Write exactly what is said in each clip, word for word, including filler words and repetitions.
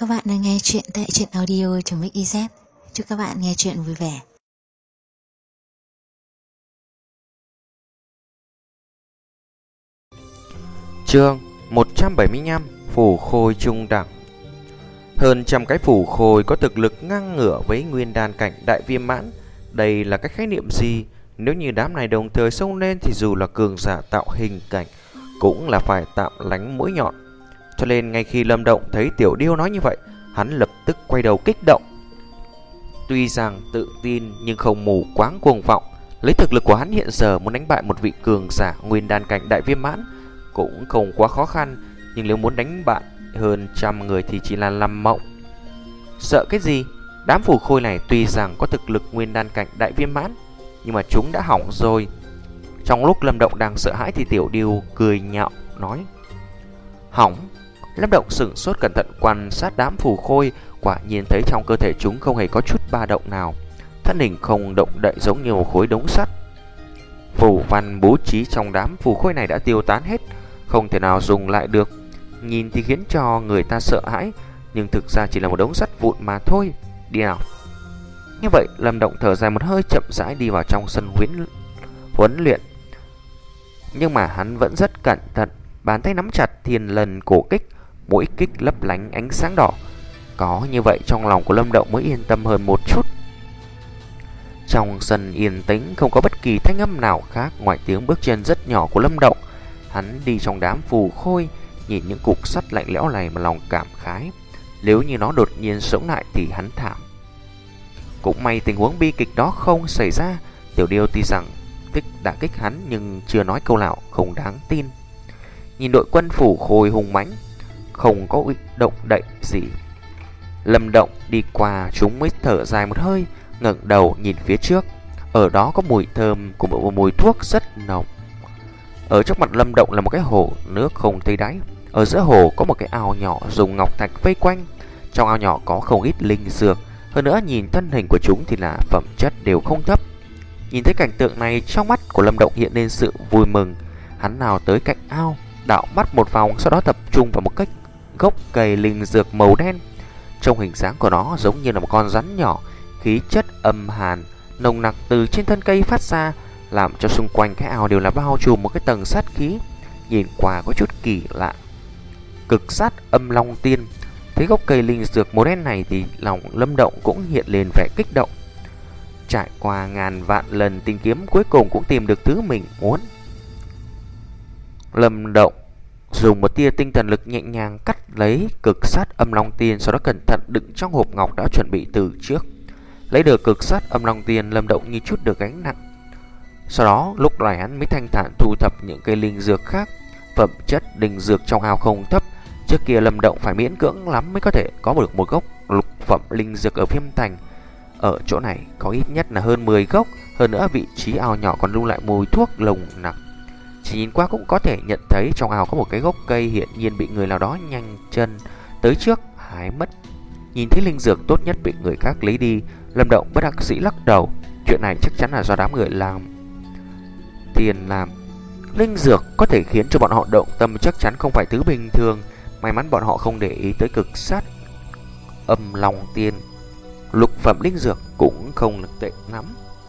Các bạn đang nghe chuyện tại truyện audio.mixyz. Chúc các bạn nghe chuyện vui vẻ. Chương một trăm bảy mươi lăm. Phù khôi trung đẳng. Hơn trăm cái phù khôi có thực lực ngang ngửa với nguyên đan cảnh đại viêm mãn. Đây là cái khái niệm gì? Nếu như đám này đồng thời xông lên thì dù là cường giả tạo hình cảnh cũng là phải tạm lánh mũi nhọn. Cho nên ngay khi Lâm Động thấy Tiểu Điêu nói như vậy, hắn lập tức quay đầu kích động. Tuy rằng tự tin nhưng không mù quáng cuồng vọng. Lấy thực lực của hắn hiện giờ muốn đánh bại một vị cường giả nguyên đan cảnh đại viêm mãn cũng không quá khó khăn. Nhưng nếu muốn đánh bại hơn trăm người thì chỉ là làm mộng. Sợ cái gì? Đám phù khôi này tuy rằng có thực lực nguyên đan cảnh đại viêm mãn, nhưng mà chúng đã hỏng rồi. Trong lúc Lâm Động đang sợ hãi thì Tiểu Điêu cười nhạo nói: hỏng? Lâm Động sửng sốt cẩn thận quan sát đám phù khôi, quả nhiên thấy trong cơ thể chúng không hề có chút ba động nào, thân hình không động đậy giống như một khối đống sắt. Phù văn bố trí trong đám phù khôi này đã tiêu tán hết, không thể nào dùng lại được. Nhìn thì khiến cho người ta sợ hãi, nhưng thực ra chỉ là một đống sắt vụn mà thôi. Đi nào. Như vậy Lâm Động thở dài một hơi, chậm rãi đi vào trong sân huấn huấn luyện. Nhưng mà hắn vẫn rất cẩn thận, bàn tay nắm chặt thiên lần cổ kích, mỗi kích lấp lánh ánh sáng đỏ. Có như vậy trong lòng của Lâm Động mới yên tâm hơn một chút. Trong sân yên tĩnh, không có bất kỳ thanh âm nào khác ngoài tiếng bước chân rất nhỏ của Lâm Động. Hắn đi trong đám phù khôi, nhìn những cục sắt lạnh lẽo này mà lòng cảm khái. Nếu như nó đột nhiên sống lại thì hắn thảm. Cũng may tình huống bi kịch đó không xảy ra. Tiểu Điêu tuy rằng kích đã kích hắn nhưng chưa nói câu nào không đáng tin. Nhìn đội quân phù khôi hùng mãnh, không có động đậy gì. Lâm Động đi qua chúng mới thở dài một hơi, ngẩng đầu nhìn phía trước. Ở đó có mùi thơm của một mùi thuốc rất nồng. Ở trước mặt Lâm Động là một cái hồ nước không thấy đáy. Ở giữa hồ có một cái ao nhỏ dùng ngọc thạch vây quanh. Trong ao nhỏ có không ít linh dược. Hơn nữa nhìn thân hình của chúng thì là phẩm chất đều không thấp. Nhìn thấy cảnh tượng này, trong mắt của Lâm Động hiện lên sự vui mừng. Hắn nào tới cạnh ao, đảo mắt một vòng, sau đó tập trung vào một cách gốc cây linh dược màu đen. Trong hình dáng của nó giống như là một con rắn nhỏ, khí chất âm hàn nồng nặc từ trên thân cây phát ra, làm cho xung quanh cái ao đều là bao trùm một cái tầng sát khí, nhìn qua có chút kỳ lạ. Cực sát âm long tiên. Thấy gốc cây linh dược màu đen này thì lòng Lâm Động cũng hiện lên vẻ kích động. Trải qua ngàn vạn lần tìm kiếm, cuối cùng cũng tìm được thứ mình muốn. Lâm Động dùng một tia tinh thần lực nhẹ nhàng cắt lấy cực sát âm long tiên, sau đó cẩn thận đựng trong hộp ngọc đã chuẩn bị từ trước. Lấy được cực sát âm long tiên, Lâm Động như chút được gánh nặng. Sau đó lúc này hắn mới thanh thản thu thập những cây linh dược khác. Phẩm chất linh dược trong ao không thấp. Trước kia Lâm Động phải miễn cưỡng lắm mới có thể có được một gốc lục phẩm linh dược ở Viêm Thành. Ở chỗ này có ít nhất là hơn mười gốc. Hơn nữa vị trí ao nhỏ còn lưu lại mùi thuốc nồng nặc. Chỉ nhìn qua cũng có thể nhận thấy trong ao có một cái gốc cây hiện nhiên bị người nào đó nhanh chân tới trước hái mất. Nhìn thấy linh dược tốt nhất bị người khác lấy đi, Lâm Động bất đắc dĩ lắc đầu. Chuyện này chắc chắn là do đám người làm tiền làm. Linh dược có thể khiến cho bọn họ động tâm chắc chắn không phải thứ bình thường. May mắn bọn họ không để ý tới cực sát âm long tiên. Lục phẩm linh dược cũng không tệ lắm.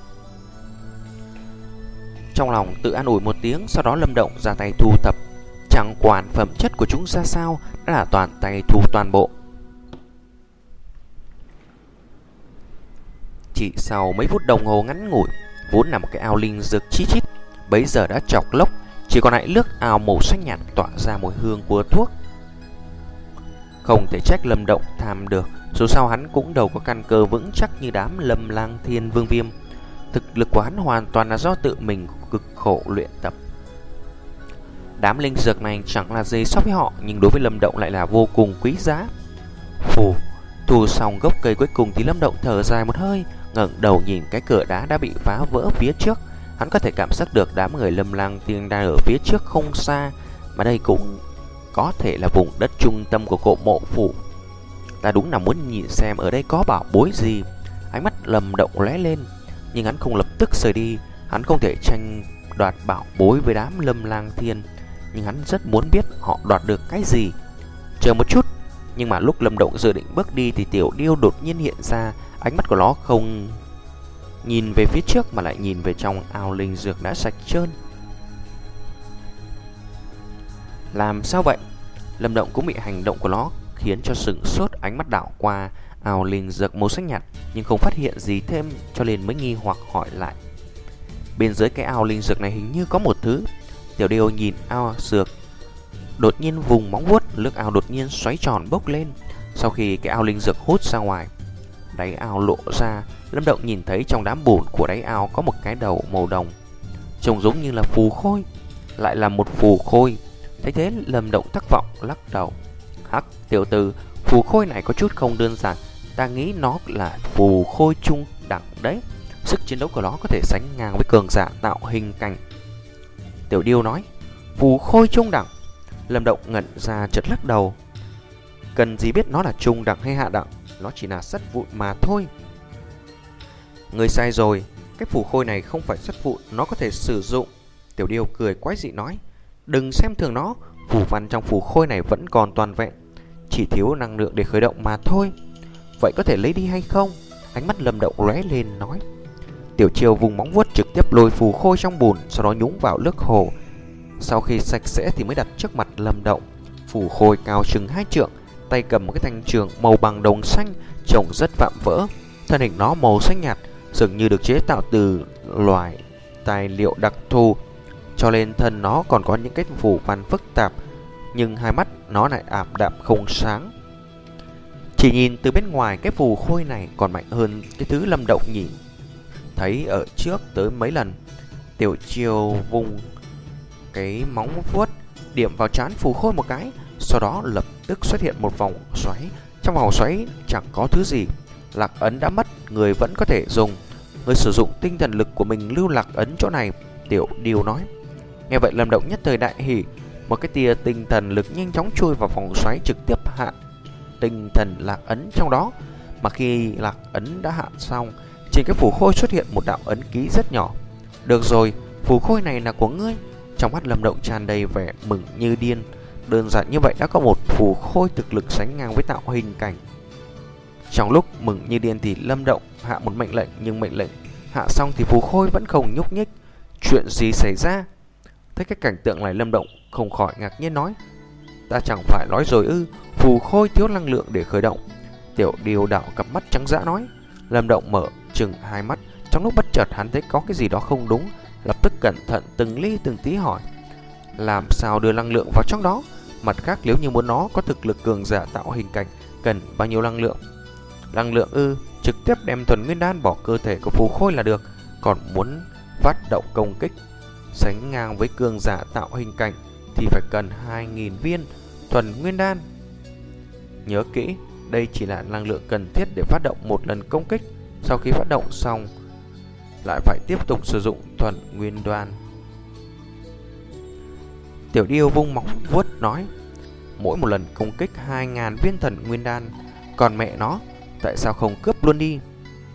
Trong lòng tự an ủi một tiếng, sau đó Lâm Động ra tay thu thập. Chẳng quản phẩm chất của chúng ra sao, đã là toàn tay thu toàn bộ. Chỉ sau mấy phút đồng hồ ngắn ngủi, vốn là một cái ao linh dược chi chít, bấy giờ đã chọc lốc, chỉ còn lại nước ao màu xanh nhạt tỏa ra mùi hương của thuốc. Không thể trách Lâm Động tham được, dù sao hắn cũng đâu có căn cơ vững chắc như đám Lâm Lang Thiên Vương Viêm. Thực lực của hắn hoàn toàn là do tự mình cực khổ luyện tập. Đám linh dược này chẳng là gì so với họ, nhưng đối với Lâm Động lại là vô cùng quý giá. Phù, thu xong gốc cây cuối cùng thì Lâm Động thở dài một hơi, ngẩng đầu nhìn cái cửa đá đã bị phá vỡ phía trước. Hắn có thể cảm giác được đám người Lâm Lang Thiên đang ở phía trước không xa, mà đây cũng có thể là vùng đất trung tâm của cổ mộ phủ. Ta đúng là muốn nhìn xem ở đây có bảo bối gì. Ánh mắt Lâm Động lóe lên, nhưng hắn không lập tức rời đi. Hắn không thể tranh đoạt bảo bối với đám Lâm Lang Thiên, nhưng hắn rất muốn biết họ đoạt được cái gì. Chờ một chút. Nhưng mà lúc Lâm Động dự định bước đi thì Tiểu Điêu đột nhiên hiện ra. Ánh mắt của nó không nhìn về phía trước mà lại nhìn về trong ao linh dược đã sạch trơn. Làm sao vậy? Lâm Động cũng bị hành động của nó khiến cho sửng sốt, ánh mắt đảo qua ao linh dược màu xanh nhạt nhưng không phát hiện gì thêm, cho nên mới nghi hoặc hỏi lại. Bên dưới cái ao linh dược này hình như có một thứ. Tiểu Điêu nhìn ao dược, đột nhiên vùng móng vuốt, nước ao đột nhiên xoáy tròn bốc lên. Sau khi cái ao linh dược hút ra ngoài, đáy ao lộ ra. Lâm Động nhìn thấy trong đám bùn của đáy ao có một cái đầu màu đồng, trông giống như là phù khôi. Lại là một phù khôi. Thấy thế Lâm Động thất vọng lắc đầu. Hắc, tiểu tử, phù khôi này có chút không đơn giản. Ta nghĩ nó là phù khôi trung đẳng đấy. Sức chiến đấu của nó có thể sánh ngang với cường giả tạo hình cảnh. Tiểu Điêu nói, phù khôi trung đẳng. Lâm Động ngẩn ra chợt lắc đầu. Cần gì biết nó là trung đẳng hay hạ đẳng, nó chỉ là sắt vụn mà thôi. Người sai rồi, cái phù khôi này không phải sắt vụn, nó có thể sử dụng. Tiểu Điêu cười quái dị nói, đừng xem thường nó, phù văn trong phù khôi này vẫn còn toàn vẹn, chỉ thiếu năng lượng để khởi động mà thôi. Vậy có thể lấy đi hay không? Ánh mắt Lâm Động lóe lên nói. Tiểu Chiêu vùng móng vuốt trực tiếp lôi phù khôi trong bùn, sau đó nhúng vào nước hồ. Sau khi sạch sẽ thì mới đặt trước mặt Lâm Động. Phù khôi cao chừng hai trượng, tay cầm một cái thanh trường màu bằng đồng xanh, trông rất vạm vỡ. Thân hình nó màu xanh nhạt, dường như được chế tạo từ loại tài liệu đặc thù, cho nên thân nó còn có những cái phù văn phức tạp, nhưng hai mắt nó lại ảm đạm không sáng. Chỉ nhìn từ bên ngoài, cái phù khôi này còn mạnh hơn cái thứ Lâm Động nhìn thấy ở trước tới mấy lần. Tiểu Chiêu vùng cái móng vuốt điểm vào trán phù khôi một cái, sau đó lập tức xuất hiện một vòng xoáy. Trong vòng xoáy chẳng có thứ gì. Lạc ấn đã mất, người vẫn có thể dùng. Người sử dụng tinh thần lực của mình lưu lạc ấn chỗ này, Tiểu Điêu nói. Nghe vậy Lâm Động nhất thời đại hỉ. Một cái tia tinh thần lực nhanh chóng chui vào vòng xoáy, trực tiếp hạ tinh thần lạc ấn trong đó. Mà khi lạc ấn đã hạ xong, trên cái phù khôi xuất hiện một đạo ấn ký rất nhỏ. Được rồi, phù khôi này là của ngươi. Trong mắt Lâm Động tràn đầy vẻ mừng như điên. Đơn giản như vậy đã có một phù khôi thực lực sánh ngang với tạo hình cảnh. Trong lúc mừng như điên thì Lâm Động hạ một mệnh lệnh, nhưng mệnh lệnh hạ xong thì phù khôi vẫn không nhúc nhích. Chuyện gì xảy ra? Thấy cái cảnh tượng này Lâm Động không khỏi ngạc nhiên nói, ta chẳng phải nói rồi ư, phù khôi thiếu năng lượng để khởi động. Tiểu Điêu đảo cặp mắt trắng dã nói. Lâm Động mở chừng hai mắt. Trong lúc bất chợt hắn thấy có cái gì đó không đúng, lập tức cẩn thận từng ly từng tí hỏi, làm sao đưa năng lượng vào trong đó? Mặt khác, nếu như muốn nó có thực lực cường giả tạo hình cảnh, cần bao nhiêu năng lượng? Năng lượng ư? Trực tiếp đem thuần nguyên đan bỏ cơ thể của phù khôi là được. Còn muốn phát động công kích sánh ngang với cường giả tạo hình cảnh thì phải cần hai nghìn viên thuần nguyên đan. Nhớ kỹ, đây chỉ là năng lượng cần thiết để phát động một lần công kích. Sau khi phát động xong lại phải tiếp tục sử dụng thuần nguyên đan. Tiểu Điêu vung móng vuốt nói, mỗi một lần công kích hai nghìn viên thuần nguyên đan. Còn mẹ nó, tại sao không cướp luôn đi?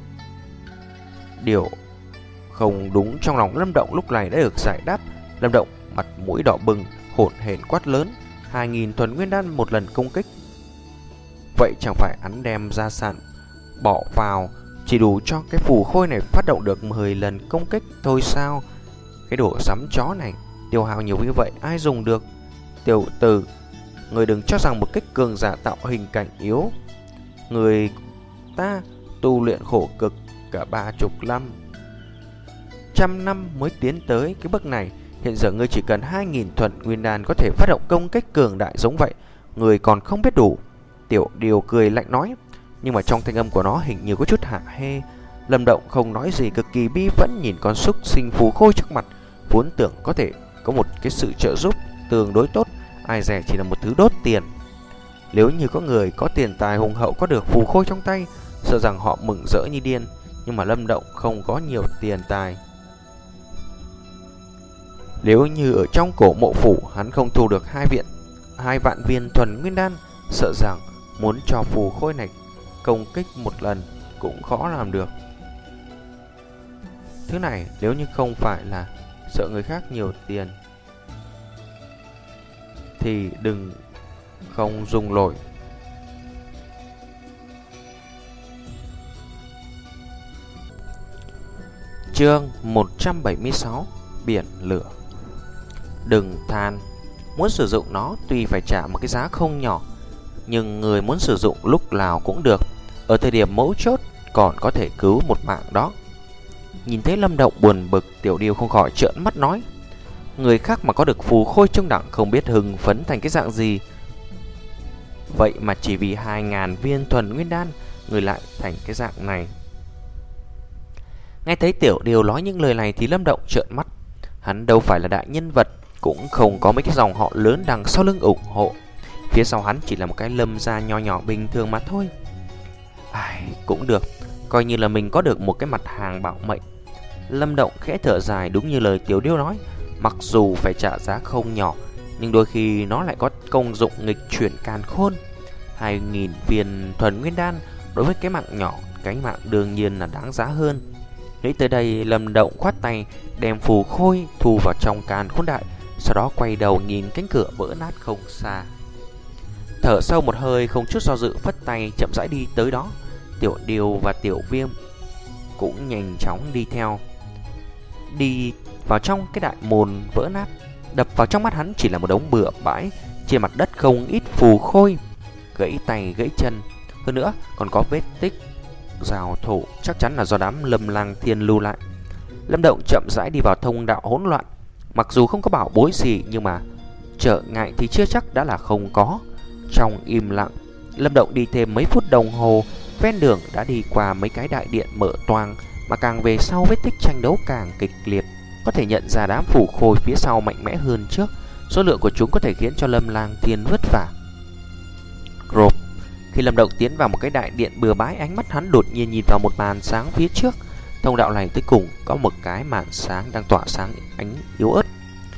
Điều không đúng trong lòng Lâm Động lúc này đã được giải đáp. Lâm Động mặt mũi đỏ bừng, hổn hển quát lớn, hai nghìn thuần nguyên đan một lần công kích. Vậy chẳng phải hắn đem gia sản bỏ vào chỉ đủ cho cái phù khôi này phát động được mười lần công kích thôi sao? Cái đồ sắm chó này tiêu hao nhiều như vậy ai dùng được? Tiểu tử, người đừng cho rằng một kích cường giả tạo hình cảnh yếu. Người ta tu luyện khổ cực cả ba chục năm, trăm năm mới tiến tới cái bước này. Hiện giờ ngươi chỉ cần hai nghìn thuần nguyên đan có thể phát động công kích cường đại giống vậy, người còn không biết đủ. Tiểu Điêu cười lạnh nói, nhưng mà trong thanh âm của nó hình như có chút hạ hê. Lâm Động không nói gì, cực kỳ bi phẫn nhìn con súc sinh phù khôi trước mặt, vốn tưởng có thể có một cái sự trợ giúp tương đối tốt, ai dè chỉ là một thứ đốt tiền. Nếu như có người có tiền tài hùng hậu có được phù khôi trong tay, sợ rằng họ mừng rỡ như điên. Nhưng mà Lâm Động không có nhiều tiền tài. Nếu như ở trong cổ mộ phủ hắn không thu được hai viện hai vạn viên thuần nguyên đan, sợ rằng muốn cho phù khôi này công kích một lần cũng khó làm được. Thứ này nếu như không phải là sợ người khác nhiều tiền thì đừng không dùng nổi. Chương một trăm bảy mươi sáu. Biển lửa. Đừng than, muốn sử dụng nó tuy phải trả một cái giá không nhỏ, nhưng người muốn sử dụng lúc nào cũng được. Ở thời điểm mấu chốt còn có thể cứu một mạng đó. Nhìn thấy Lâm Động buồn bực, Tiểu Điêu không khỏi trợn mắt nói: người khác mà có được phù khôi trung đẳng không biết hưng phấn thành cái dạng gì. Vậy mà chỉ vì hai ngàn viên thuần nguyên đan, người lại thành cái dạng này. Nghe thấy Tiểu Điêu nói những lời này thì Lâm Động trợn mắt. Hắn đâu phải là đại nhân vật, cũng không có mấy cái dòng họ lớn đằng sau lưng ủng hộ. Phía sau hắn chỉ là một cái Lâm gia nho nhỏ bình thường mà thôi. Ai, cũng được, coi như là mình có được một cái mặt hàng bảo mệnh. Lâm Động khẽ thở dài, đúng như lời Tiểu Điêu nói, mặc dù phải trả giá không nhỏ, nhưng đôi khi nó lại có công dụng nghịch chuyển càn khôn. Hai nghìn viên thuần nguyên đan đối với cái mạng nhỏ, cái mạng đương nhiên là đáng giá hơn. Nghĩ tới đây, Lâm Động khoát tay, đem phù khôi thu vào trong càn khôn đại, sau đó quay đầu nhìn cánh cửa vỡ nát không xa. Thở sâu một hơi, không chút do dự phất tay chậm rãi đi tới đó. Tiểu Điêu và Tiểu Viêm cũng nhanh chóng đi theo. Đi vào trong cái đại môn vỡ nát, đập vào trong mắt hắn chỉ là một đống bừa bãi. Trên mặt đất không ít phù khôi, gãy tay gãy chân, hơn nữa còn có vết tích rào thổ, chắc chắn là do đám Lâm Lang Thiên lưu lại. Lâm Động chậm rãi đi vào thông đạo hỗn loạn. Mặc dù không có bảo bối gì, nhưng mà trở ngại thì chưa chắc đã là không có. Trong im lặng, Lâm Động đi thêm mấy phút đồng hồ. Ven đường đã đi qua mấy cái đại điện mở toang, mà càng về sau vết tích tranh đấu càng kịch liệt. Có thể nhận ra đám phù khôi phía sau mạnh mẽ hơn trước. Số lượng của chúng có thể khiến cho Lâm Lang Thiên vất vả. Rộp. Khi Lâm Động tiến vào một cái đại điện bừa bãi, ánh mắt hắn đột nhiên nhìn vào một màn sáng phía trước. Thông đạo này tới cùng có một cái màn sáng đang tỏa sáng ánh yếu ớt.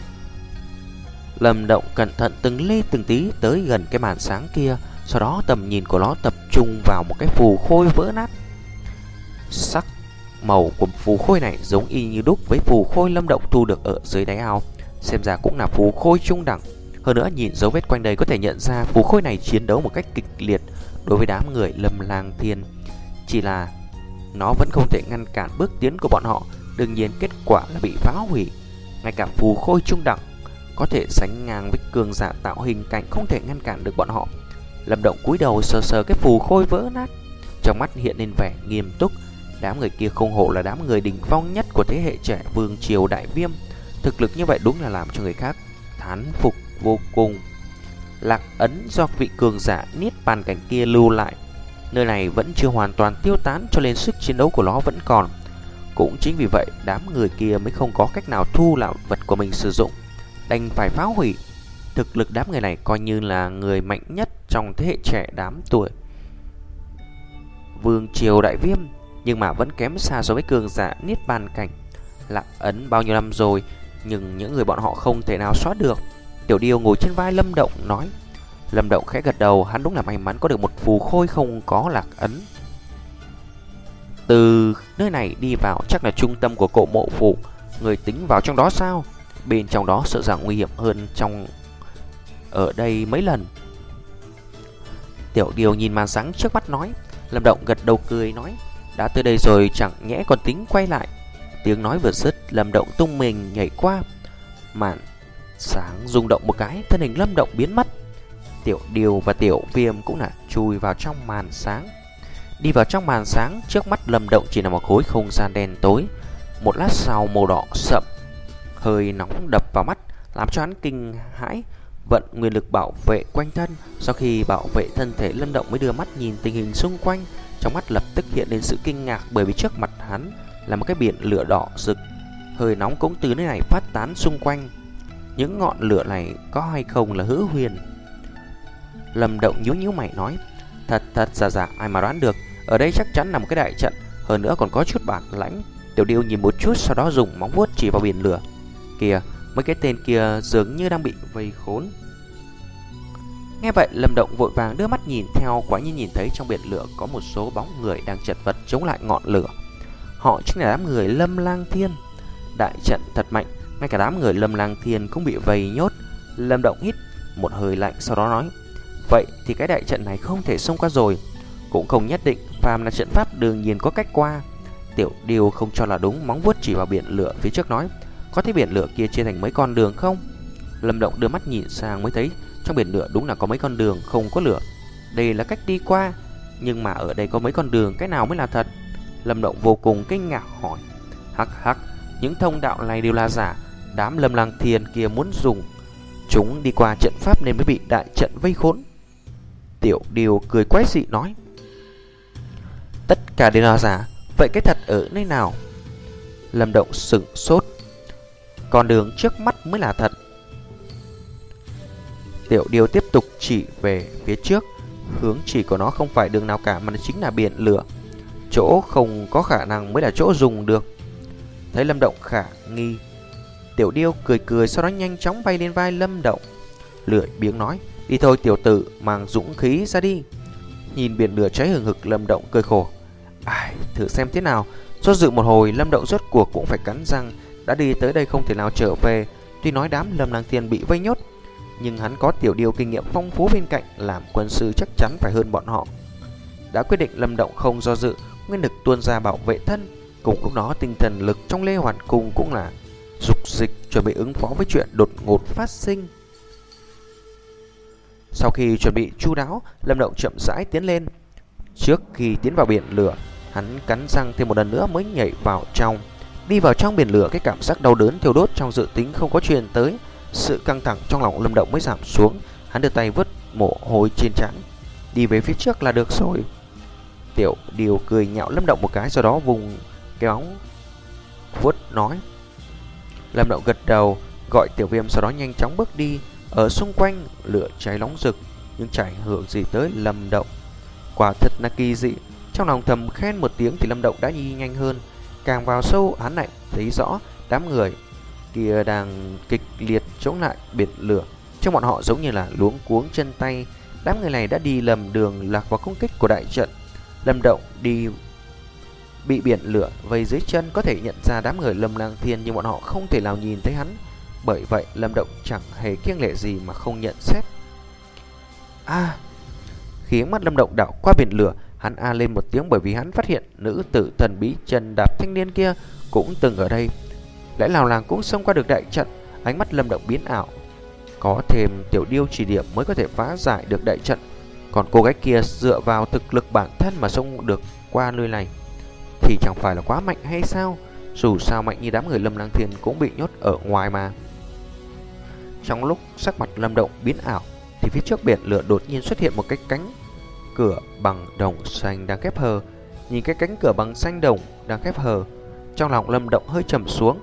Lâm Động cẩn thận từng ly từng tí tới gần cái màn sáng kia, sau đó tầm nhìn của nó tập trung vào một cái phù khôi vỡ nát. Sắc màu của phù khôi này giống y như đúc với phù khôi Lâm Động thu được ở dưới đáy ao, xem ra cũng là phù khôi trung đẳng. Hơn nữa nhìn dấu vết quanh đây có thể nhận ra phù khôi này chiến đấu một cách kịch liệt đối với đám người Lâm Lang Thiên. Chỉ là nó vẫn không thể ngăn cản bước tiến của bọn họ. Đương nhiên kết quả là bị phá hủy. Ngay cả phù khôi trung đẳng có thể sánh ngang với cường giả tạo hình cảnh không thể ngăn cản được bọn họ. Lâm Động cúi đầu sờ sờ cái phù khôi vỡ nát, trong mắt hiện lên vẻ nghiêm túc. Đám người kia không hổ là đám người đỉnh phong nhất của thế hệ trẻ vương triều Đại Viêm. Thực lực như vậy đúng là làm cho người khác thán phục vô cùng. Lạc ấn do vị cường giả niết bàn cảnh kia lưu lại, nơi này vẫn chưa hoàn toàn tiêu tán, cho nên sức chiến đấu của nó vẫn còn. Cũng chính vì vậy đám người kia mới không có cách nào thu lại vật của mình sử dụng, đành phải phá hủy. Thực lực đám người này coi như là người mạnh nhất trong thế hệ trẻ đám tuổi vương triều Đại Viêm, nhưng mà vẫn kém xa so với cường giả niết bàn cảnh. Lạc ấn bao nhiêu năm rồi, nhưng những người bọn họ không thể nào xóa được. Tiểu Điêu ngồi trên vai Lâm Động nói. Lâm Động khẽ gật đầu, hắn đúng là may mắn có được một phù khôi không có lạc ấn. Từ nơi này đi vào chắc là trung tâm của cổ mộ phủ. Người tính vào trong đó sao? Bên trong đó sợ rằng nguy hiểm hơn trong ở đây mấy lần. Tiểu Điêu nhìn màn sáng trước mắt nói. Lâm Động gật đầu cười nói, đã tới đây rồi chẳng nhẽ còn tính quay lại. Tiếng nói vừa dứt, Lâm Động tung mình nhảy qua màn sáng, rung động một cái, thân hình Lâm Động biến mất. Tiểu Điêu và Tiểu Viêm cũng là chui vào trong màn sáng. Đi vào trong màn sáng, trước mắt Lâm Động chỉ là một khối không gian đen tối. Một lát sau màu đỏ sậm, hơi nóng đập vào mắt, làm cho hắn kinh hãi, vận nguyên lực bảo vệ quanh thân. Sau khi bảo vệ thân thể, Lâm Động mới đưa mắt nhìn tình hình xung quanh. Trong mắt lập tức hiện lên sự kinh ngạc, bởi vì trước mặt hắn là một cái biển lửa đỏ rực. Hơi nóng cũng từ nơi này phát tán xung quanh. Những ngọn lửa này có hay không là hữu huyền. Lâm Động nhíu nhíu mày nói, thật thật giả giả ai mà đoán được. Ở đây chắc chắn là một cái đại trận, hơn nữa còn có chút bản lãnh. Tiểu Điêu nhìn một chút, sau đó dùng móng vuốt chỉ vào biển lửa. Kìa, mấy cái tên kia dường như đang bị vây khốn. Nghe vậy Lâm Động vội vàng đưa mắt nhìn theo, quả nhiên nhìn thấy trong biển lửa có một số bóng người đang chật vật chống lại ngọn lửa. Họ chính là đám người Lâm Lang Thiên. Đại trận thật mạnh, ngay cả đám người Lâm Lang Thiên cũng bị vây nhốt. Lâm Động hít một hơi lạnh, sau đó nói, vậy thì cái đại trận này không thể xông qua rồi. Cũng không nhất định, phàm là trận pháp đương nhiên có cách qua. Tiểu Điêu không cho là đúng, móng vuốt chỉ vào biển lửa phía trước nói: "Có thấy biển lửa kia chia thành mấy con đường không?" Lâm Động đưa mắt nhìn sang mới thấy trong biển lửa đúng là có mấy con đường không có lửa. Đây là cách đi qua, nhưng mà ở đây có mấy con đường, cái nào mới là thật? Lâm Động vô cùng kinh ngạc hỏi: "Hắc hắc, những thông đạo này đều là giả, đám Lâm Lang Thiên kia muốn dùng chúng đi qua trận pháp nên mới bị đại trận vây khốn." Tiểu Điêu cười quái dị nói: "Tất cả đều là giả, vậy cái thật ở nơi nào?" Lâm Động sững sốt: "Con đường trước mắt mới là thật." Tiểu Điêu tiếp tục chỉ về phía trước, hướng chỉ của nó không phải đường nào cả mà chính là biển lửa. Chỗ không có khả năng mới là chỗ dùng được. Thấy Lâm Động khả nghi, Tiểu Điêu cười cười, sau đó nhanh chóng bay lên vai Lâm Động, lười biếng nói: "Đi thôi tiểu tử, mang dũng khí ra đi." Nhìn biển lửa cháy hừng hực, Lâm Động cười khổ: "Ai, thử xem thế nào." Do dự một hồi, Lâm Động rốt cuộc cũng phải cắn răng, đã đi tới đây không thể nào trở về. Tuy nói đám Lâm Lang Thiên bị vây nhốt, nhưng hắn có Tiểu Điêu kinh nghiệm phong phú bên cạnh, làm quân sư chắc chắn phải hơn bọn họ. Đã quyết định, Lâm Động không do dự, nguyên lực tuôn ra bảo vệ thân. Cùng lúc đó, tinh thần lực trong Lê Hoàn Cung cũng là dục dịch chuẩn bị ứng phó với chuyện đột ngột phát sinh. Sau khi chuẩn bị chu đáo, Lâm Động chậm rãi tiến lên. Trước khi tiến vào biển lửa, hắn cắn răng thêm một lần nữa mới nhảy vào trong. Đi vào trong biển lửa, cái cảm giác đau đớn thiêu đốt trong dự tính không có truyền tới, sự căng thẳng trong lòng Lâm Động mới giảm xuống. Hắn đưa tay vứt mồ hôi trên trán: "Đi về phía trước là được rồi." Tiểu Điêu cười nhạo Lâm Động một cái, sau đó vùng kéo vuốt nói. Lâm Động gật đầu, gọi Tiểu Viêm, sau đó nhanh chóng bước đi. Ở xung quanh lửa cháy nóng rực, nhưng chẳng ảnh hưởng gì tới Lâm Động. Quả thật là kỳ dị. Trong lòng thầm khen một tiếng thì Lâm Động đã đi nhanh hơn. Càng vào sâu, hắn lại thấy rõ đám người kia đang kịch liệt chống lại biển lửa. Trong bọn họ giống như là luống cuống chân tay. Đám người này đã đi lầm đường, lạc vào công kích của đại trận. Lâm Động đi bị biển lửa vây dưới chân, có thể nhận ra đám người Lâm Lang Thiên, nhưng bọn họ không thể nào nhìn thấy hắn. Bởi vậy Lâm Động chẳng hề kiêng lệ gì mà không nhận xét. À, khi ánh mắt Lâm Động đảo qua biển lửa, hắn a lên một tiếng, bởi vì hắn phát hiện nữ tử thần bí chân đạp thanh niên kia cũng từng ở đây. Lẽ nào làng cũng xông qua được đại trận? Ánh mắt Lâm Động biến ảo. Có thêm Tiểu Điêu chỉ điểm mới có thể phá giải được đại trận, còn cô gái kia dựa vào thực lực bản thân mà xông được qua nơi này thì chẳng phải là quá mạnh hay sao? Dù sao mạnh như đám người Lâm Lang Thiên cũng bị nhốt ở ngoài mà. Trong lúc sắc mặt Lâm Động biến ảo thì phía trước biển lửa đột nhiên xuất hiện một cái cánh cửa bằng đồng xanh đang khép hờ. Nhìn cái cánh cửa bằng xanh đồng đang khép hờ, trong lòng Lâm Động hơi trầm xuống.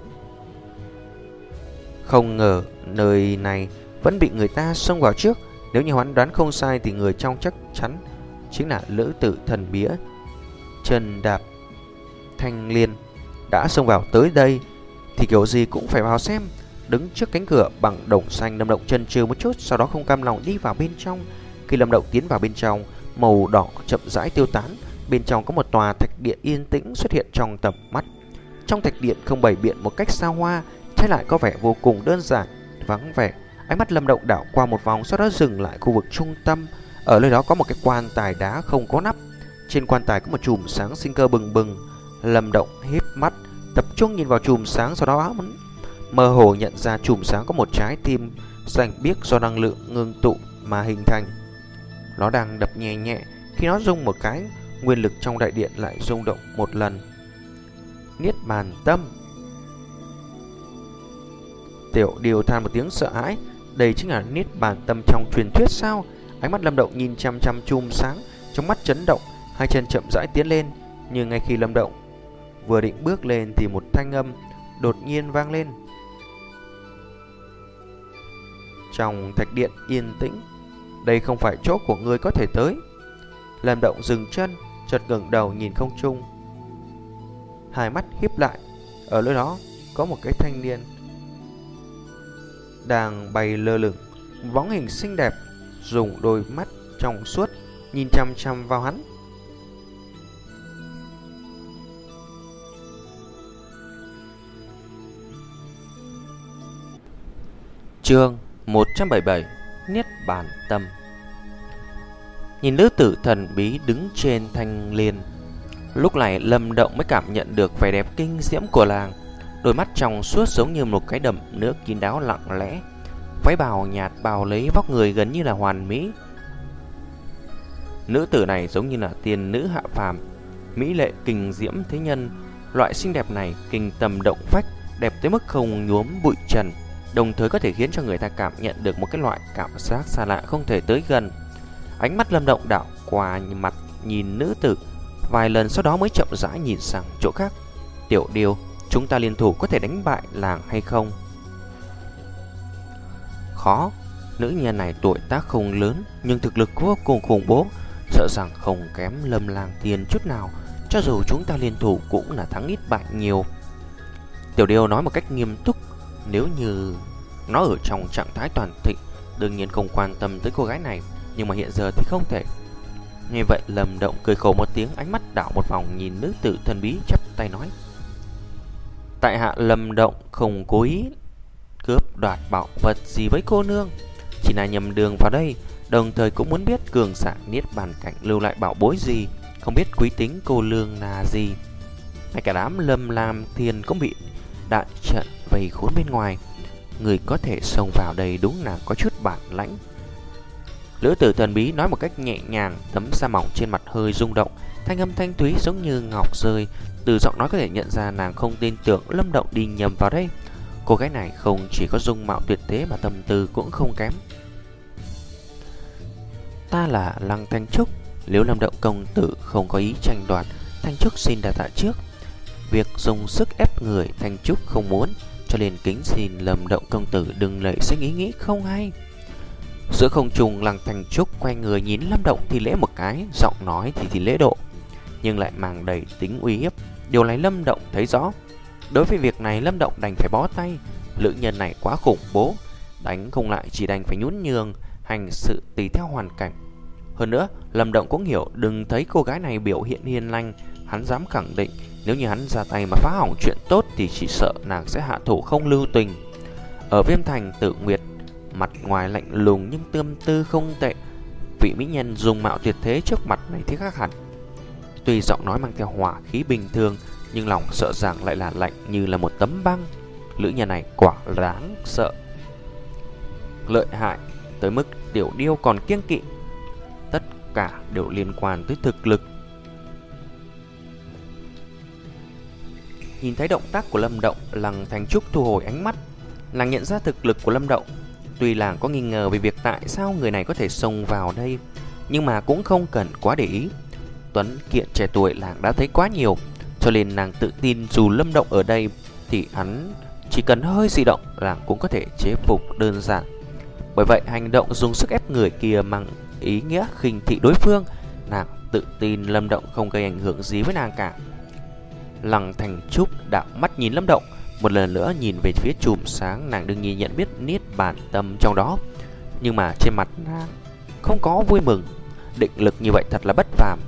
Không ngờ nơi này vẫn bị người ta xông vào trước. Nếu như hắn đoán không sai thì người trong chắc chắn chính là lữ tử thần bía chân đạp thanh liên đã xông vào tới đây, thì kiểu gì cũng phải vào xem. Đứng trước cánh cửa bằng đồng xanh, Lâm Động chần chừ một chút, sau đó không cam lòng đi vào bên trong. Khi Lâm Động tiến vào bên trong, màu đỏ chậm rãi tiêu tán. Bên trong có một tòa thạch điện yên tĩnh xuất hiện trong tầm mắt. Trong thạch điện không bày biện một cách xa hoa, trái lại có vẻ vô cùng đơn giản, vắng vẻ. Ánh mắt Lâm Động đảo qua một vòng, sau đó dừng lại khu vực trung tâm. Ở nơi đó có một cái quan tài đá không có nắp. Trên quan tài có một chùm sáng sinh cơ bừng bừng. Lâm Động híp mắt, tập trung nhìn vào chùm sáng, sau đó mơ hồ nhận ra chùm sáng có một trái tim xanh biếc do năng lượng ngưng tụ mà hình thành. Nó đang đập nhẹ nhẹ. Khi nó rung một cái, nguyên lực trong đại điện lại rung động một lần. Niết bàn tâm. Tiểu Điêu than một tiếng sợ hãi. Đây chính là Niết bàn tâm trong truyền thuyết sao? Ánh mắt Lâm Động nhìn chăm chăm chùm sáng, trong mắt chấn động, hai chân chậm rãi tiến lên. Nhưng ngay khi Lâm Động vừa định bước lên thì một thanh âm đột nhiên vang lên. Trong thạch điện yên tĩnh, đây không phải chỗ của ngươi có thể tới. Lâm Động dừng chân, chợt ngẩng đầu nhìn không trung, hai mắt híp lại. Ở nơi đó có một cái thanh niên đang bay lơ lửng, bóng hình xinh đẹp, dùng đôi mắt trong suốt nhìn chăm chăm vào hắn. Chương một trăm bảy mươi bảy. Niết bàn tâm. Nhìn nữ tử thần bí đứng trên thanh liên, Lúc này Lâm Động mới cảm nhận được vẻ đẹp kinh diễm của làng. Đôi mắt trong suốt giống như một cái đầm nước kín đáo lặng lẽ. Váy bào nhạt bào lấy vóc người gần như là hoàn mỹ. Nữ tử này giống như là tiên nữ hạ phàm, mỹ lệ kinh diễm thế nhân. Loại xinh đẹp này kinh tâm động phách, đẹp tới mức không nhuốm bụi trần, đồng thời có thể khiến cho người ta cảm nhận được một cái loại cảm giác xa lạ không thể tới gần. Ánh mắt Lâm Động đảo qua mặt nhìn nữ tử vài lần, sau đó mới chậm rãi nhìn sang chỗ khác. Tiểu Điêu, chúng ta liên thủ có thể đánh bại làng hay không? Khó. Nữ nhân này tuổi tác không lớn nhưng thực lực vô cùng khủng bố, sợ rằng không kém Lâm Lang Tiên chút nào. Cho dù chúng ta liên thủ cũng là thắng ít bại nhiều. Tiểu Điêu nói một cách nghiêm túc. Nếu như nó ở trong trạng thái toàn thịnh, đương nhiên không quan tâm tới cô gái này, nhưng mà hiện giờ thì không thể. Nghe vậy Lâm Động cười khổ một tiếng, ánh mắt đảo một vòng nhìn nữ tử thần bí, chắp tay nói: tại hạ Lâm Động không cố ý cướp đoạt bảo vật gì với cô nương, chỉ là nhầm đường vào đây, đồng thời cũng muốn biết cường giả niết bàn cảnh lưu lại bảo bối gì, không biết quý tính cô lương là gì. Ngay cả đám Lâm Lam Thiên cũng bị đại trận vây khốn bên ngoài, người có thể xông vào đây đúng là có chút bản lãnh. Lữ tử thần bí nói một cách nhẹ nhàng, tấm da mỏng trên mặt hơi rung động, thanh âm thanh thúy giống như ngọc rơi. Từ giọng nói có thể nhận ra nàng không tin tưởng Lâm Động đi nhầm vào đây. Cô gái này không chỉ có dung mạo tuyệt thế mà tâm tư cũng không kém. Ta là Lăng Thanh Trúc, nếu Lâm Động công tử không có ý tranh đoạt, Thanh Trúc xin đa tạ trước. Việc dùng sức ép người Thanh Trúc không muốn, cho nên kính xin Lâm Động công tử đừng nảy sinh ý nghĩ không hay. Giữa không trung, Lăng Thanh Trúc quay người nhìn Lâm Động thì lễ một cái, giọng nói thì thì lễ độ, nhưng lại mang đầy tính uy hiếp. Điều này Lâm Động thấy rõ. Đối với việc này Lâm Động đành phải bó tay. Nữ nhân này quá khủng bố, đánh không lại chỉ đành phải nhún nhường, hành sự tùy theo hoàn cảnh. Hơn nữa Lâm Động cũng hiểu, đừng thấy cô gái này biểu hiện hiền lành, hắn dám khẳng định nếu như hắn ra tay mà phá hỏng chuyện tốt thì chỉ sợ nàng sẽ hạ thủ không lưu tình. Ở Viêm Thành, Tử Nguyệt mặt ngoài lạnh lùng nhưng tâm tư không tệ. Vị mỹ nhân dùng mạo tuyệt thế trước mặt này thì khác hẳn. Tuy giọng nói mang theo hỏa khí bình thường, nhưng lòng sợ rằng lại là lạnh như là một tấm băng. Nữ nhân này quả đáng sợ, lợi hại tới mức Tiểu Điêu còn kiêng kỵ. Tất cả đều liên quan tới thực lực. Nhìn thấy động tác của Lâm Động, Lăng Thanh Trúc thu hồi ánh mắt. Nàng nhận ra thực lực của Lâm Động. Tuy làng có nghi ngờ về việc tại sao người này có thể xông vào đây, nhưng mà cũng không cần quá để ý. Tuấn Kiện trẻ tuổi làng đã thấy quá nhiều, cho nên nàng tự tin dù Lâm Động ở đây thì hắn chỉ cần hơi di động làng cũng có thể chế phục đơn giản. Bởi vậy hành động dùng sức ép người kia mang ý nghĩa khinh thị đối phương. Nàng tự tin Lâm Động không gây ảnh hưởng gì với nàng cả. Lăng Thanh Trúc đạo mắt nhìn Lâm Động, một lần nữa nhìn về phía chùm sáng. Nàng đương nhiên nhận biết niết bàn tâm trong đó, nhưng mà trên mặt nàng không có vui mừng. Định lực như vậy thật là bất phàm.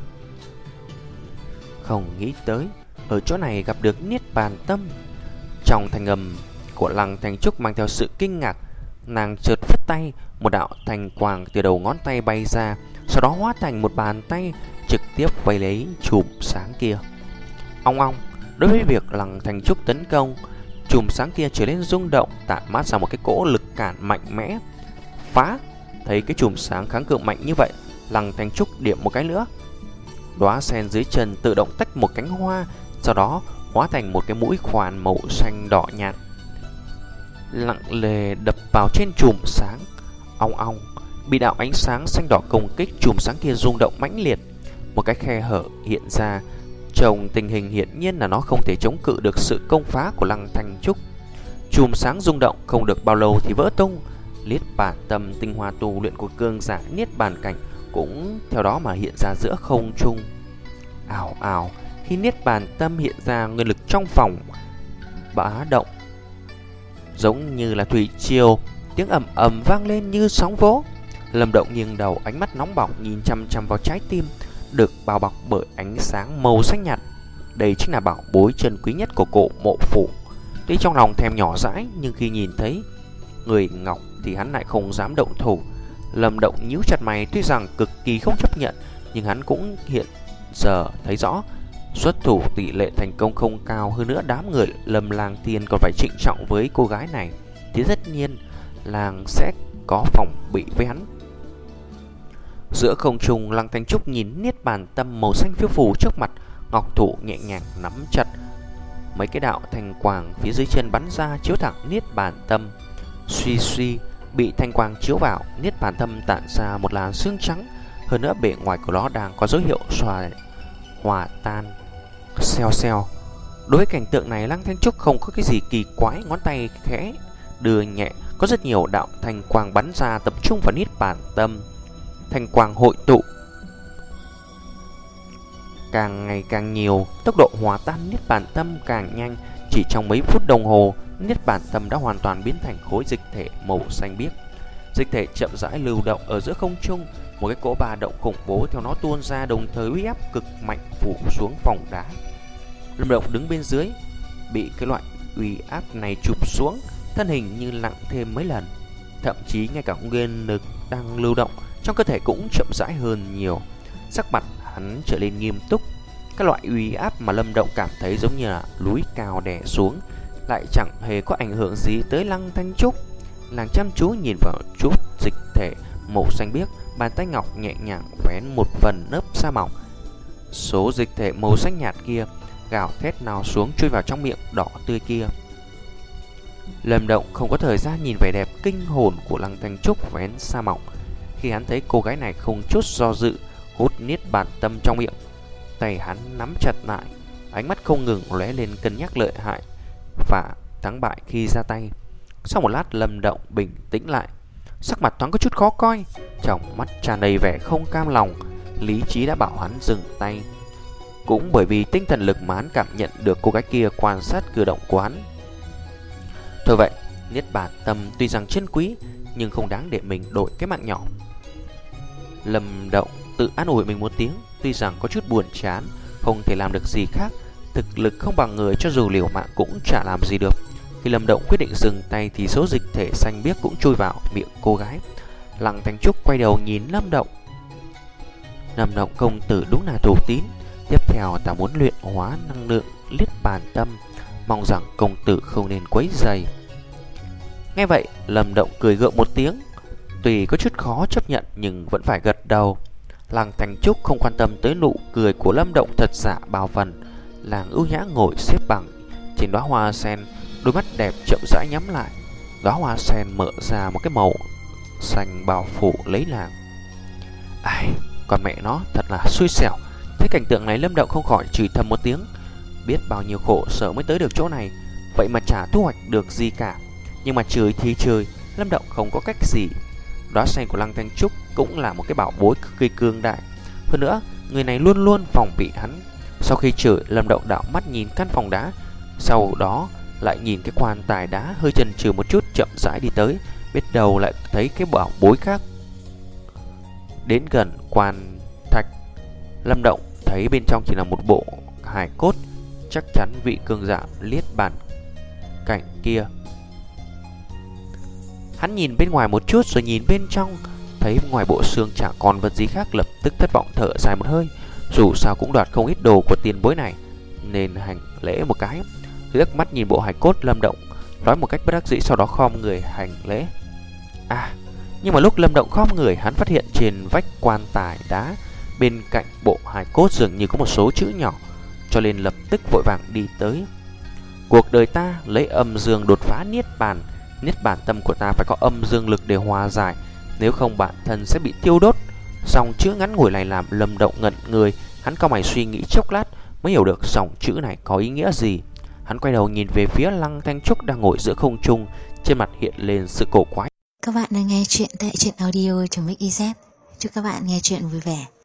Không nghĩ tới ở chỗ này gặp được niết bàn tâm. Trong thanh âm của Lăng Thanh Trúc mang theo sự kinh ngạc. Nàng chợt phất tay, một đạo thanh quang từ đầu ngón tay bay ra, sau đó hóa thành một bàn tay trực tiếp vây lấy chùm sáng kia. Ong ong. Đối với việc Lăng Thanh Trúc tấn công, chùm sáng kia trở nên rung động, tản mát ra một cái cỗ lực cản mạnh mẽ. Phá. Thấy cái chùm sáng kháng cự mạnh như vậy, Lăng Thanh Trúc điểm một cái nữa. Đóa sen dưới chân tự động tách một cánh hoa, sau đó hóa thành một cái mũi khoan màu xanh đỏ nhạt, lặng lề đập vào trên chùm sáng. Ong ong. Bị đạo ánh sáng xanh đỏ công kích, chùm sáng kia rung động mãnh liệt. Một cái khe hở hiện ra. Trông tình hình hiển nhiên là nó không thể chống cự được sự công phá của Lăng Thanh Trúc. Chùm sáng rung động không được bao lâu thì vỡ tung. Niết bàn tâm, tinh hoa tu luyện của cương giả niết bàn cảnh cũng theo đó mà hiện ra giữa không trung. Ào ào. Khi niết bàn tâm hiện ra, nguyên lực trong phòng bá động giống như là thủy triều, tiếng ầm ầm vang lên như sóng vỗ. Lâm Động nghiêng đầu, ánh mắt nóng bỏng nhìn chăm chăm vào trái tim được bao bọc bởi ánh sáng màu xanh nhạt. Đây chính là bảo bối chân quý nhất của Cổ Mộ Phủ. Tuy trong lòng thèm nhỏ dãi, nhưng khi nhìn thấy người ngọc thì hắn lại không dám động thủ. Lâm Động nhíu chặt mày, tuy rằng cực kỳ không chấp nhận, nhưng hắn cũng hiện giờ thấy rõ Xuất thủ tỷ lệ thành công không cao, hơn nữa đám người Lâm Lang Thiên còn phải trịnh trọng với cô gái này, thì tất nhiên làng sẽ có phòng bị với hắn. Giữa không trung, Lăng Thanh Trúc nhìn niết bàn tâm màu xanh phiêu phù trước mặt, ngọc thủ nhẹ nhàng nắm chặt. Mấy cái đạo thanh quang phía dưới chân bắn ra chiếu thẳng niết bàn tâm. Suy suy, bị thanh quang chiếu vào, niết bàn tâm tản ra một làn sương trắng, hơn nữa bề ngoài của nó đang có dấu hiệu xòa hòa tan. Xèo xèo. Đối với cảnh tượng này, Lăng Thanh Trúc không có cái gì kỳ quái, ngón tay khẽ đưa nhẹ, có rất nhiều đạo thanh quang bắn ra tập trung vào niết bàn tâm. Thanh quang hội tụ càng ngày càng nhiều, tốc độ hòa tan niết bàn tâm càng nhanh. Chỉ trong mấy phút đồng hồ, niết bàn tâm đã hoàn toàn biến thành khối dịch thể màu xanh biếc. Dịch thể chậm rãi lưu động ở giữa không trung, một cái cỗ ba động khủng bố theo nó tuôn ra, đồng thời uy áp cực mạnh phủ xuống phòng đá. Lâm Động đứng bên dưới, bị cái loại uy áp này chụp xuống, thân hình như nặng thêm mấy lần. Thậm chí ngay cả nguyên lực đang lưu động trong cơ thể cũng chậm rãi hơn nhiều. Sắc mặt hắn trở nên nghiêm túc. Các loại uy áp mà Lâm Động cảm thấy giống như là núi cao đè xuống, lại chẳng hề có ảnh hưởng gì tới Lăng Thanh Trúc. Nàng chăm chú nhìn vào chút dịch thể màu xanh biếc, bàn tay ngọc nhẹ nhàng vén một phần lớp sa mỏng. Số dịch thể màu xanh nhạt kia gào thét nào xuống chui vào trong miệng đỏ tươi kia. Lâm Động không có thời gian nhìn vẻ đẹp kinh hồn của Lăng Thanh Trúc vén sa mỏng. Khi hắn thấy cô gái này không chút do dự hút niết bàn tâm trong miệng, tay hắn nắm chặt lại, ánh mắt không ngừng lóe lên cân nhắc lợi hại và thắng bại khi ra tay. Sau một lát, Lâm Động bình tĩnh lại, sắc mặt thoáng có chút khó coi, trong mắt tràn đầy vẻ không cam lòng. Lý trí đã bảo hắn dừng tay, cũng bởi vì tinh thần lực mà hắn cảm nhận được cô gái kia quan sát cử động của hắn. Thôi vậy, niết bàn tâm tuy rằng chân quý nhưng không đáng để mình đổi cái mạng nhỏ. Lâm Động tự an ủi mình một tiếng, tuy rằng có chút buồn chán, không thể làm được gì khác, thực lực không bằng người, cho dù liều mạng cũng chả làm gì được. Khi Lâm Động quyết định dừng tay thì số dịch thể xanh biếc cũng chui vào miệng cô gái. Lăng Thanh Trúc quay đầu nhìn Lâm Động. Lâm Động công tử đúng là thủ tín. Tiếp theo ta muốn luyện hóa năng lượng niết bàn tâm, mong rằng công tử không nên quấy rầy. Nghe vậy, Lâm Động cười gượng một tiếng, tuy có chút khó chấp nhận nhưng vẫn phải gật đầu. Lăng Thanh Trúc không quan tâm tới nụ cười của Lâm Động thật giả bao phần. Nàng ưu nhã ngồi xếp bằng trên đóa hoa sen, đôi mắt đẹp chậm rãi nhắm lại. Đóa hoa sen mở ra một cái màu xanh bao phủ lấy nàng. Ai, con mẹ nó thật là xui xẻo. Thấy cảnh tượng này, Lâm Động không khỏi chửi thầm một tiếng. Biết bao nhiêu khổ sở mới tới được chỗ này, vậy mà chả thu hoạch được gì cả. Nhưng mà chửi thì chửi, Lâm Động không có cách gì. Đóa sen của Lăng Thanh Trúc cũng là một cái bảo bối cực kỳ cương đại. Hơn nữa, người này luôn luôn phòng bị hắn. Sau khi chửi, Lâm Động đảo mắt nhìn căn phòng đá, sau đó lại nhìn cái quan tài đá, hơi chần chừ một chút, chậm rãi đi tới. Biết đầu lại thấy cái bảo bối khác. Đến gần quan thạch, Lâm Động thấy bên trong chỉ là một bộ hài cốt. Chắc chắn vị cường giả niết bàn cảnh kia. Hắn nhìn bên ngoài một chút rồi nhìn bên trong, thấy ngoài bộ xương chẳng còn vật gì khác, lập tức thất vọng thở dài một hơi. Dù sao cũng đoạt không ít đồ của tiền bối này, nên hành lễ một cái. Liếc mắt nhìn bộ hài cốt, Lâm Động nói một cách bất đắc dĩ, sau đó khom người hành lễ. À, nhưng mà lúc Lâm Động khom người, hắn phát hiện trên vách quan tài đá bên cạnh bộ hài cốt dường như có một số chữ nhỏ, cho nên lập tức vội vàng đi tới. Cuộc đời ta lấy âm dương đột phá niết bàn, niết bàn tâm của ta phải có âm dương lực để hòa giải, nếu không bản thân sẽ bị tiêu đốt. Dòng chữ ngắn ngủi này làm Lâm Động ngẩn người. Hắn cau mày suy nghĩ chốc lát mới hiểu được dòng chữ này có ý nghĩa gì. Hắn quay đầu nhìn về phía Lăng Thanh Trúc đang ngồi giữa không trung, trên mặt hiện lên sự cổ quái. Các bạn đang nghe chuyện tại truyện audio chấm xyz. Chúc các bạn nghe chuyện vui vẻ.